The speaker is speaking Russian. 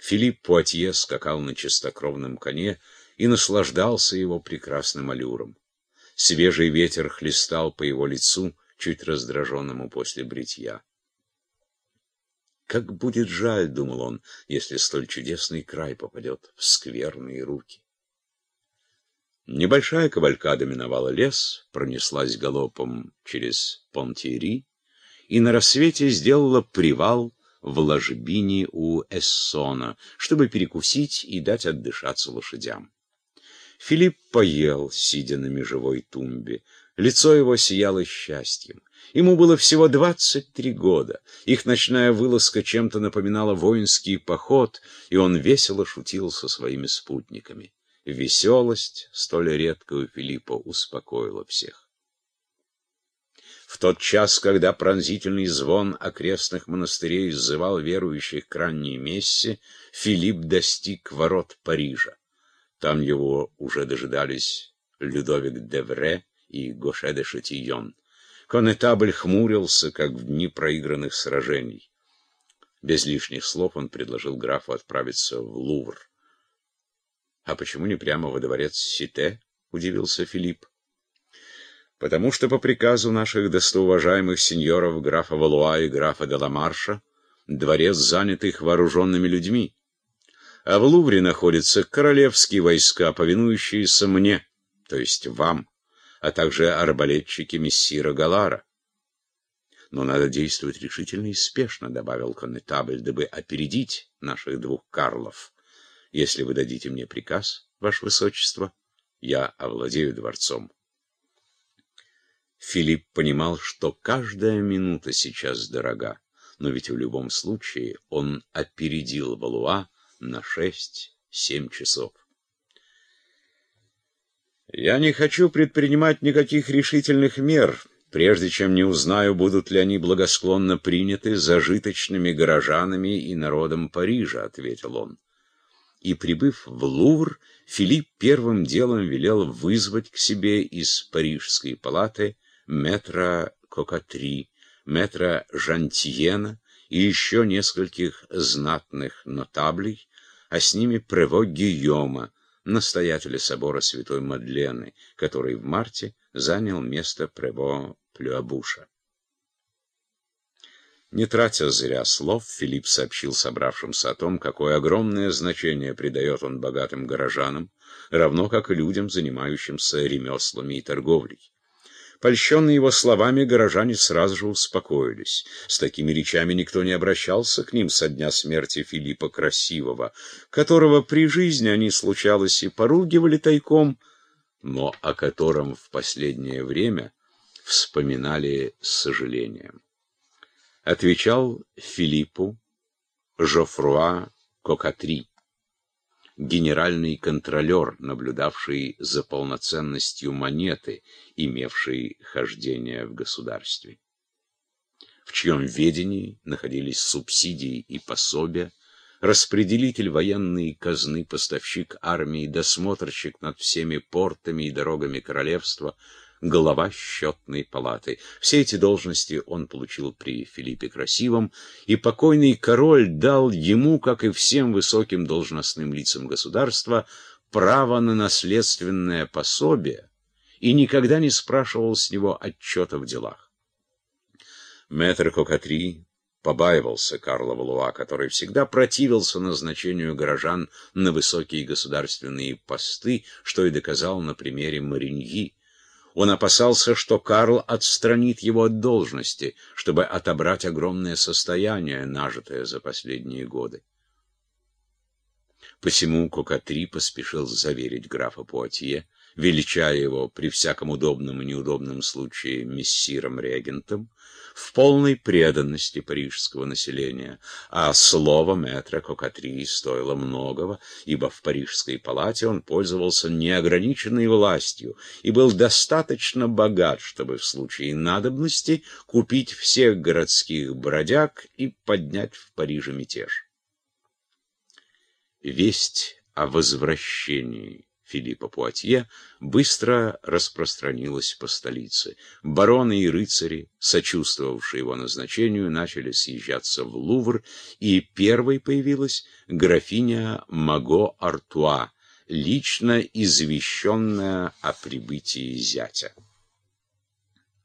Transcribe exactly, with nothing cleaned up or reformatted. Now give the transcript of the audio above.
Филипп Пуатье скакал на чистокровном коне и наслаждался его прекрасным аллюром. Свежий ветер хлестал по его лицу, чуть раздраженному после бритья. «Как будет жаль, — думал он, — если столь чудесный край попадет в скверные руки». Небольшая кавалькада миновала лес, пронеслась галопом через Понтьери и на рассвете сделала привал в ложбине у Эссона, чтобы перекусить и дать отдышаться лошадям. Филипп поел, сидя на межевой тумбе. Лицо его сияло счастьем. Ему было всего двадцать три года. Их ночная вылазка чем-то напоминала воинский поход, и он весело шутил со своими спутниками. Веселость, столь редкая у Филиппа, успокоила всех. В тот час, когда пронзительный звон окрестных монастырей сзывал верующих к ранней мессе, Филипп достиг ворот Парижа. Там его уже дожидались Людовик де Вре и Гоше де Шатийон. Коннетабль хмурился, как в дни проигранных сражений. Без лишних слов он предложил графу отправиться в Лувр. «А почему не прямо во дворец Сите?» — удивился Филипп. «Потому что по приказу наших достоуважаемых сеньоров графа Валуа и графа де ла Марша дворец занят их вооруженными людьми, а в Лувре находятся королевские войска, повинующиеся мне, то есть вам, а также арбалетчики мессира Галара. Но надо действовать решительно и спешно», — добавил коннетабль, — «дабы опередить наших двух Карлов. Если вы дадите мне приказ, ваше высочество, я овладею дворцом». Филипп понимал, что каждая минута сейчас дорога, но ведь в любом случае он опередил Валуа на шесть-семь часов. «Я не хочу предпринимать никаких решительных мер, прежде чем не узнаю, будут ли они благосклонно приняты зажиточными горожанами и народом Парижа», — ответил он. И, прибыв в Лувр, Филипп первым делом велел вызвать к себе из парижской палаты мэтра Кокатри, мэтра Жантьена и еще нескольких знатных нотаблей, а с ними прево Гийома, настоятеля собора святой Мадлены, который в марте занял место прево Плюабуша. Не тратя зря слов, Филипп сообщил собравшимся о том, какое огромное значение придает он богатым горожанам, равно как и людям, занимающимся ремеслами и торговлей. Польщенные его словами, горожане сразу же успокоились. С такими речами никто не обращался к ним со дня смерти Филиппа Красивого, которого при жизни они, случалось, и поругивали тайком, но о котором в последнее время вспоминали с сожалением. Отвечал Филиппу Жофруа Кокатри, генеральный контролер, наблюдавший за полноценностью монеты, имевшей хождение в государстве, в чьем ведении находились субсидии и пособия, распределитель военной казны, поставщик армии, досмотрщик над всеми портами и дорогами королевства, глава счетной палаты. Все эти должности он получил при Филиппе Красивом, и покойный король дал ему, как и всем высоким должностным лицам государства, право на наследственное пособие и никогда не спрашивал с него отчета в делах. Мэтр Кокатри побаивался Карла Валуа, который всегда противился назначению горожан на высокие государственные посты, что и доказал на примере Мариньи. Он опасался, что Карл отстранит его от должности, чтобы отобрать огромное состояние, нажитое за последние годы. Посему Кокатри поспешил заверить графа Пуатье, величая его при всяком удобном и неудобном случае мессиром-регентом, в полной преданности парижского населения, а слово мэтра Кокатри стоило многого, ибо в парижской палате он пользовался неограниченной властью и был достаточно богат, чтобы в случае надобности купить всех городских бродяг и поднять в Париже мятеж. Весть о возвращении Филиппа Пуатье быстро распространилось по столице. Бароны и рыцари, сочувствовавшие его назначению, начали съезжаться в Лувр, и первой появилась графиня Маго Артуа, лично извещенная о прибытии зятя.